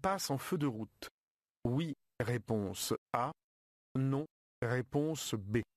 passe en feu de route. Oui, réponse A. Non, réponse B.